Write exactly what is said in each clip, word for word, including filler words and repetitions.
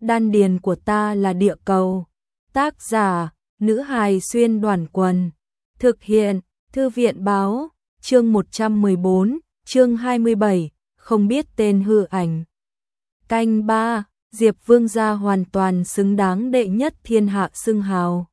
đan điền của ta là địa cầu. Tác giả, nữ hài xuyên đoàn quần. Thực hiện, thư viện báo, chương một trăm mười bốn, chương hai mươi bảy, không biết tên hư ảnh. Canh ba, Diệp Vương gia hoàn toàn xứng đáng đệ nhất thiên hạ xưng hào.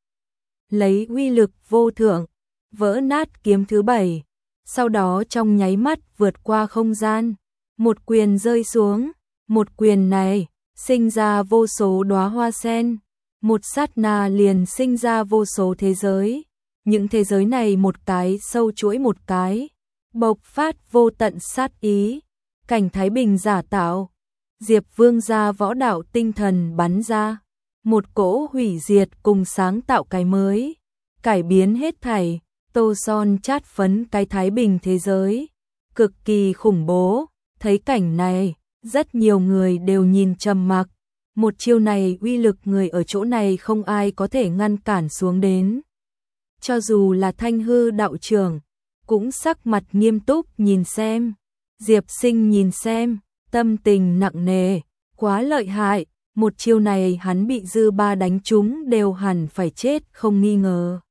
Lấy uy lực vô thượng, vỡ nát kiếm thứ bảy, sau đó trong nháy mắt vượt qua không gian, một quyền rơi xuống, một quyền này sinh ra vô số đóa hoa sen, một sát na liền sinh ra vô số thế giới, những thế giới này một cái sâu chuỗi một cái, bộc phát vô tận sát ý, cảnh thái bình giả tạo, Diệp Vương gia võ đạo tinh thần bắn ra, một cỗ hủy diệt cùng sáng tạo cái mới, cải biến hết thảy, tô son chát phấn cái thái bình thế giới, cực kỳ khủng bố. Thấy cảnh này, rất nhiều người đều nhìn trầm mặc, một chiêu này uy lực người ở chỗ này không ai có thể ngăn cản xuống đến. Cho dù là Thanh Hư đạo trưởng, cũng sắc mặt nghiêm túc nhìn xem, Diệp Sinh nhìn xem, tâm tình nặng nề, quá lợi hại, một chiêu này hắn bị dư ba đánh trúng đều hẳn phải chết không nghi ngờ.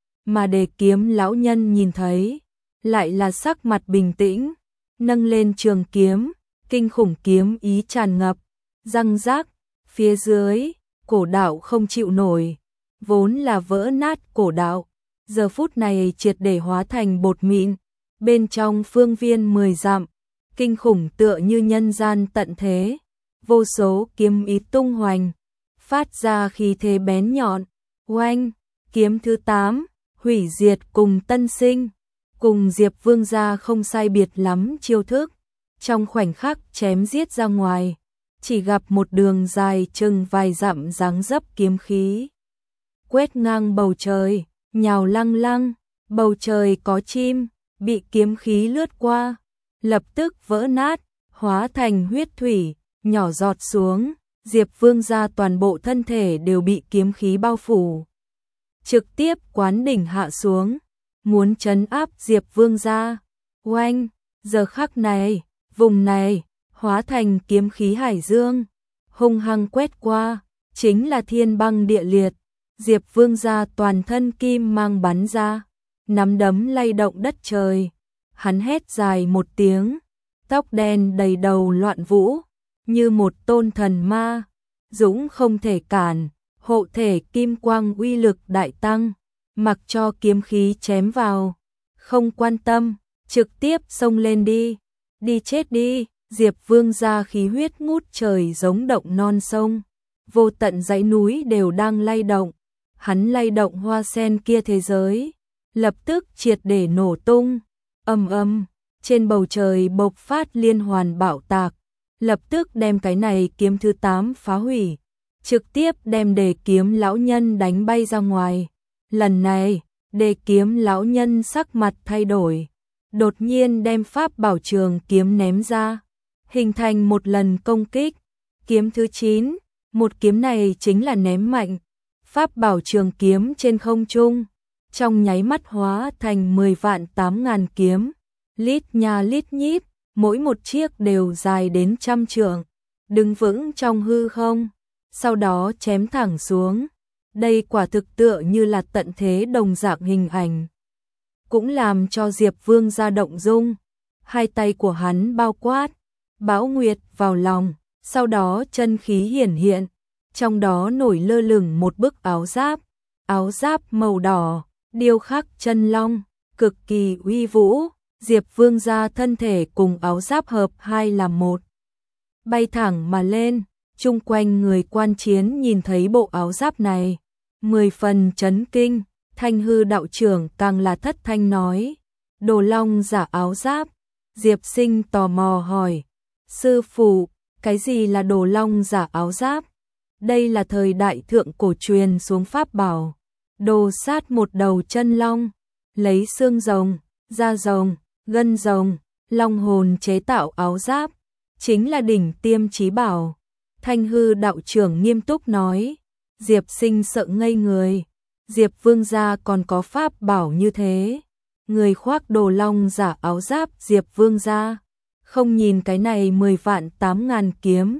Mà Đề Kiếm lão nhân nhìn thấy, lại là sắc mặt bình tĩnh, nâng lên trường kiếm, kinh khủng kiếm ý tràn ngập, răng rác, phía dưới, cổ đạo không chịu nổi, vốn là vỡ nát cổ đạo, giờ phút này triệt để hóa thành bột mịn, bên trong phương viên mười dặm, kinh khủng tựa như nhân gian tận thế, vô số kiếm ý tung hoành, phát ra khí thế bén nhọn, oanh, kiếm thứ tám, hủy diệt cùng tân sinh. Cùng Diệp Vương gia không sai biệt lắm chiêu thức, trong khoảnh khắc chém giết ra ngoài, chỉ gặp một đường dài chừng vài dặm dáng dấp kiếm khí. Quét ngang bầu trời, nhào lăng lăng, bầu trời có chim, bị kiếm khí lướt qua, lập tức vỡ nát, hóa thành huyết thủy, nhỏ giọt xuống, Diệp Vương gia toàn bộ thân thể đều bị kiếm khí bao phủ. Trực tiếp quán đỉnh hạ xuống. Muốn trấn áp Diệp Vương gia, oanh, giờ khắc này, vùng này, hóa thành kiếm khí hải dương, hung hăng quét qua, chính là thiên băng địa liệt, Diệp Vương gia toàn thân kim mang bắn ra, nắm đấm lay động đất trời, hắn hét dài một tiếng, tóc đen đầy đầu loạn vũ, như một tôn thần ma, dũng không thể cản, hộ thể kim quang uy lực đại tăng. Mặc cho kiếm khí chém vào, không quan tâm, trực tiếp xông lên đi, đi chết đi, Diệp Vương gia khí huyết ngút trời giống động non sông, vô tận dãy núi đều đang lay động, hắn lay động hoa sen kia thế giới, lập tức triệt để nổ tung, ầm ầm, trên bầu trời bộc phát liên hoàn bạo tạc, lập tức đem cái này kiếm thứ tám phá hủy, trực tiếp đem Đề Kiếm lão nhân đánh bay ra ngoài. Lần này, Đề Kiếm lão nhân sắc mặt thay đổi, đột nhiên đem pháp bảo trường kiếm ném ra, hình thành một lần công kích. Kiếm thứ chín, một kiếm này chính là ném mạnh, pháp bảo trường kiếm trên không trung, trong nháy mắt hóa thành mười vạn tám ngàn kiếm, lít nha lít nhít, mỗi một chiếc đều dài đến trăm trượng, đứng vững trong hư không, sau đó chém thẳng xuống. Đây quả thực tựa như là tận thế đồng dạng hình ảnh. Cũng làm cho Diệp Vương gia động dung. Hai tay của hắn bao quát, bão nguyệt vào lòng, sau đó chân khí hiển hiện. Trong đó nổi lơ lửng một bức áo giáp, áo giáp màu đỏ, điêu khắc chân long, cực kỳ uy vũ. Diệp Vương gia thân thể cùng áo giáp hợp hai làm một. Bay thẳng mà lên, chung quanh người quan chiến nhìn thấy bộ áo giáp này. Mười phần chấn kinh, Thanh Hư đạo trưởng càng là thất thanh nói, Đồ Long giả áo giáp. Diệp Sinh tò mò hỏi, sư phụ, cái gì là Đồ Long giả áo giáp? Đây là thời đại thượng cổ truyền xuống pháp bảo, đồ sát một đầu chân long, lấy xương rồng, da rồng, gân rồng, long hồn chế tạo áo giáp, chính là đỉnh tiêm chí bảo. Thanh Hư đạo trưởng nghiêm túc nói. Diệp Sinh sợ ngây người, Diệp Vương gia còn có pháp bảo như thế, người khoác Đồ Long giả áo giáp Diệp Vương gia, không nhìn cái này mười vạn tám ngàn kiếm,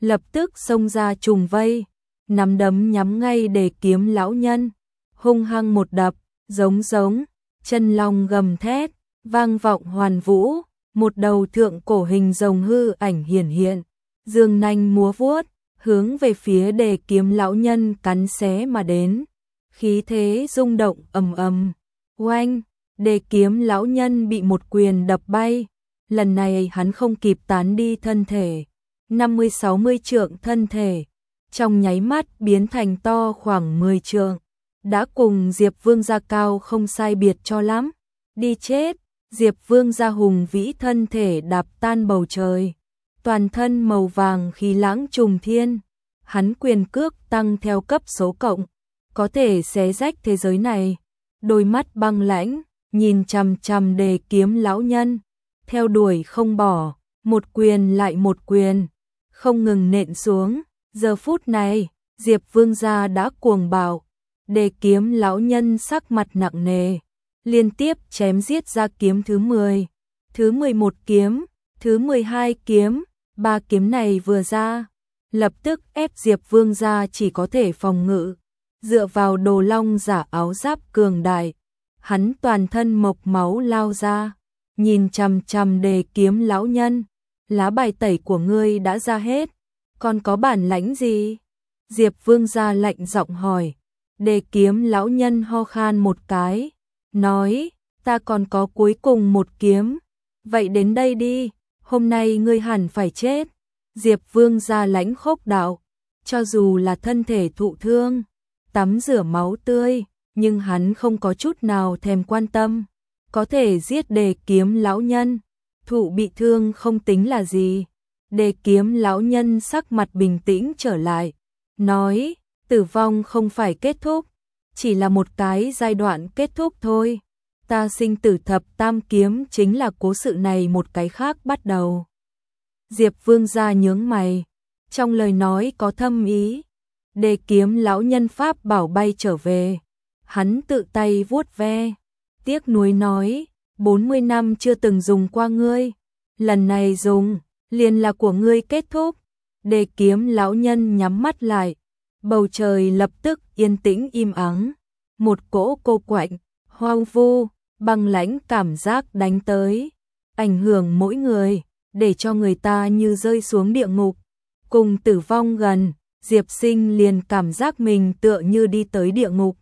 lập tức xông ra trùng vây, nắm đấm nhắm ngay Đề Kiếm lão nhân, hung hăng một đập, giống giống, chân long gầm thét, vang vọng hoàn vũ, một đầu thượng cổ hình rồng hư ảnh hiển hiện, dương nanh múa vuốt, hướng về phía Đề Kiếm lão nhân cắn xé mà đến. Khí thế rung động ầm ầm, oanh, Đề Kiếm lão nhân bị một quyền đập bay, lần này hắn không kịp tán đi thân thể, năm mươi sáu mươi trượng thân thể, trong nháy mắt biến thành to khoảng mười trượng, đã cùng Diệp Vương gia cao không sai biệt cho lắm. Đi chết, Diệp Vương gia hùng vĩ thân thể đạp tan bầu trời, toàn thân màu vàng khí lãng trùng thiên, hắn quyền cước tăng theo cấp số cộng, có thể xé rách thế giới này. Đôi mắt băng lãnh, nhìn chằm chằm Đề Kiếm lão nhân, theo đuổi không bỏ, một quyền lại một quyền, không ngừng nện xuống. Giờ phút này, Diệp Vương gia đã cuồng bạo, Đề Kiếm lão nhân sắc mặt nặng nề, liên tiếp chém giết ra kiếm thứ mười, thứ mười một kiếm, thứ mười hai kiếm, ba kiếm này vừa ra, lập tức ép Diệp Vương gia chỉ có thể phòng ngự, dựa vào đồ long giả áo giáp cường đại, hắn toàn thân mộc máu lao ra, nhìn chằm chằm Đề Kiếm lão nhân, lá bài tẩy của ngươi đã ra hết, còn có bản lãnh gì? Diệp Vương gia lạnh giọng hỏi. Đề Kiếm lão nhân ho khan một cái, nói, ta còn có cuối cùng một kiếm, vậy đến đây đi, hôm nay ngươi hẳn phải chết. Diệp Vương gia lãnh khốc đạo, cho dù là thân thể thụ thương, tắm rửa máu tươi, nhưng hắn không có chút nào thèm quan tâm, có thể giết Đề Kiếm lão nhân, thụ bị thương không tính là gì. Đề Kiếm lão nhân sắc mặt bình tĩnh trở lại, nói, tử vong không phải kết thúc, chỉ là một cái giai đoạn kết thúc thôi. Ta sinh tử thập tam kiếm chính là cố sự này một cái khác bắt đầu. Diệp Vương gia nhướng mày, trong lời nói có thâm ý. Đề Kiếm lão nhân pháp bảo bay trở về, hắn tự tay vuốt ve, tiếc nuối nói, bốn mươi năm chưa từng dùng qua ngươi, lần này dùng, liền là của ngươi kết thúc. Đề Kiếm lão nhân nhắm mắt lại, bầu trời lập tức yên tĩnh im ắng, một cỗ cô quạnh, hoang vu, băng lãnh cảm giác đánh tới, ảnh hưởng mỗi người, để cho người ta như rơi xuống địa ngục. Cùng tử vong gần, Diệp Sinh liền cảm giác mình tựa như đi tới địa ngục.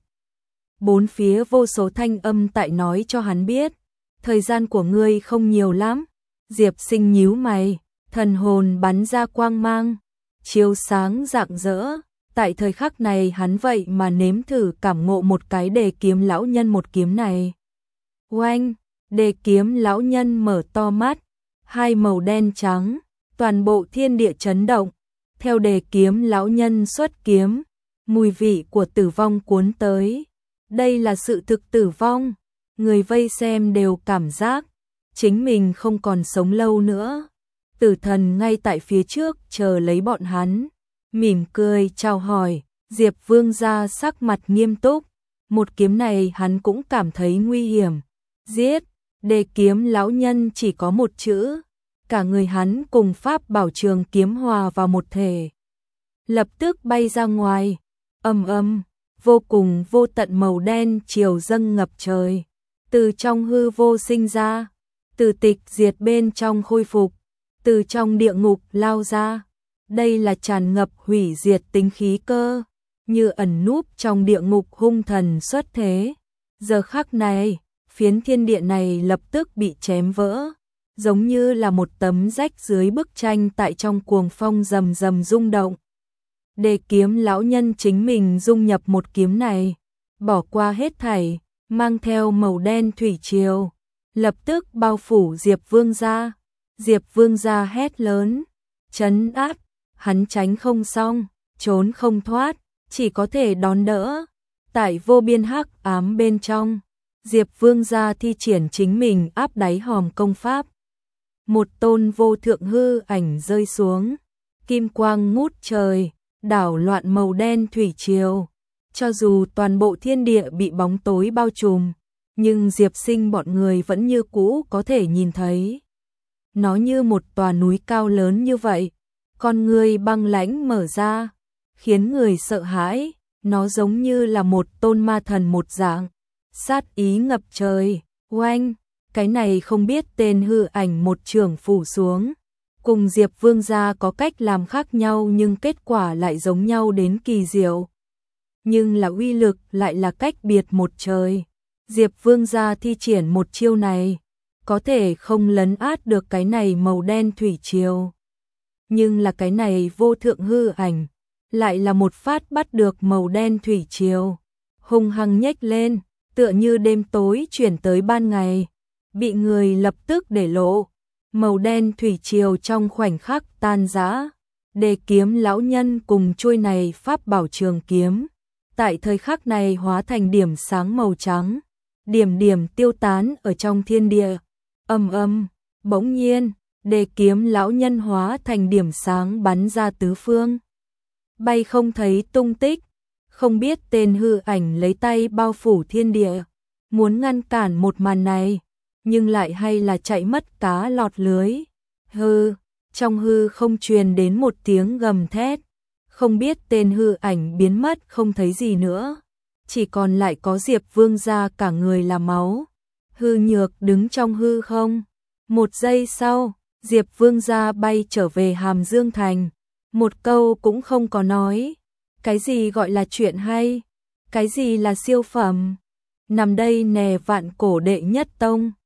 Bốn phía vô số thanh âm tại nói cho hắn biết, thời gian của ngươi không nhiều lắm. Diệp Sinh nhíu mày, thần hồn bắn ra quang mang, chiếu sáng rạng rỡ. Tại thời khắc này hắn vậy mà nếm thử cảm ngộ một cái Đề Kiếm lão nhân một kiếm này. Oanh, Đề Kiếm lão nhân mở to mắt, hai màu đen trắng, toàn bộ thiên địa chấn động. Theo Đề Kiếm lão nhân xuất kiếm, mùi vị của tử vong cuốn tới. Đây là sự thực tử vong, người vây xem đều cảm giác chính mình không còn sống lâu nữa. Tử thần ngay tại phía trước chờ lấy bọn hắn, mỉm cười chào hỏi. Diệp Vương gia sắc mặt nghiêm túc, một kiếm này hắn cũng cảm thấy nguy hiểm. Giết, Đề Kiếm lão nhân chỉ có một chữ, cả người hắn cùng pháp bảo trường kiếm hòa vào một thể, lập tức bay ra ngoài. Ầm ầm, vô cùng vô tận màu đen chiều dâng ngập trời, từ trong hư vô sinh ra, từ tịch diệt bên trong khôi phục, từ trong địa ngục lao ra. Đây là tràn ngập hủy diệt tính khí cơ, như ẩn núp trong địa ngục hung thần xuất thế. Giờ khắc này, phiến thiên địa này lập tức bị chém vỡ, giống như là một tấm rách dưới bức tranh tại trong cuồng phong rầm rầm rung động. Đề Kiếm lão nhân chính mình dung nhập một kiếm này, bỏ qua hết thảy, mang theo màu đen thủy triều, lập tức bao phủ Diệp Vương gia. Diệp Vương gia hét lớn, trấn áp, hắn tránh không xong, trốn không thoát, chỉ có thể đón đỡ. Tại vô biên hắc ám bên trong, Diệp Vương gia thi triển chính mình áp đáy hòm công pháp. Một tôn vô thượng hư ảnh rơi xuống, kim quang ngút trời, đảo loạn màu đen thủy triều. Cho dù toàn bộ thiên địa bị bóng tối bao trùm, nhưng Diệp Sinh bọn người vẫn như cũ có thể nhìn thấy. Nó như một tòa núi cao lớn như vậy, con ngươi băng lãnh mở ra, khiến người sợ hãi, nó giống như là một tôn ma thần một dạng, sát ý ngập trời, oanh, cái này không biết tên hư ảnh một trường phủ xuống, cùng Diệp Vương gia có cách làm khác nhau nhưng kết quả lại giống nhau đến kỳ diệu. Nhưng là uy lực lại là cách biệt một trời. Diệp Vương gia thi triển một chiêu này, có thể không lấn át được cái này màu đen thủy triều. Nhưng là cái này vô thượng hư ảnh, lại là một phát bắt được màu đen thủy triều, hung hăng nhếch lên, tựa như đêm tối chuyển tới ban ngày, bị người lập tức để lộ. Màu đen thủy triều trong khoảnh khắc tan rã, Đề kiếm lão nhân cùng chuôi này pháp bảo trường kiếm, tại thời khắc này hóa thành điểm sáng màu trắng, điểm điểm tiêu tán ở trong thiên địa. Âm âm, bỗng nhiên, đề kiếm lão nhân hóa thành điểm sáng bắn ra tứ phương, bay không thấy tung tích, không biết tên hư ảnh lấy tay bao phủ thiên địa, muốn ngăn cản một màn này, nhưng lại hay là chạy mất cá lọt lưới. Hư, trong hư không truyền đến một tiếng gầm thét, không biết tên hư ảnh biến mất không thấy gì nữa, chỉ còn lại có Diệp Vương gia cả người là máu. Hư Nhược đứng trong hư không, một giây sau, Diệp Vương gia bay trở về Hàm Dương Thành, một câu cũng không có nói. Cái gì gọi là chuyện hay, cái gì là siêu phẩm, nằm đây nè vạn cổ đệ nhất tông.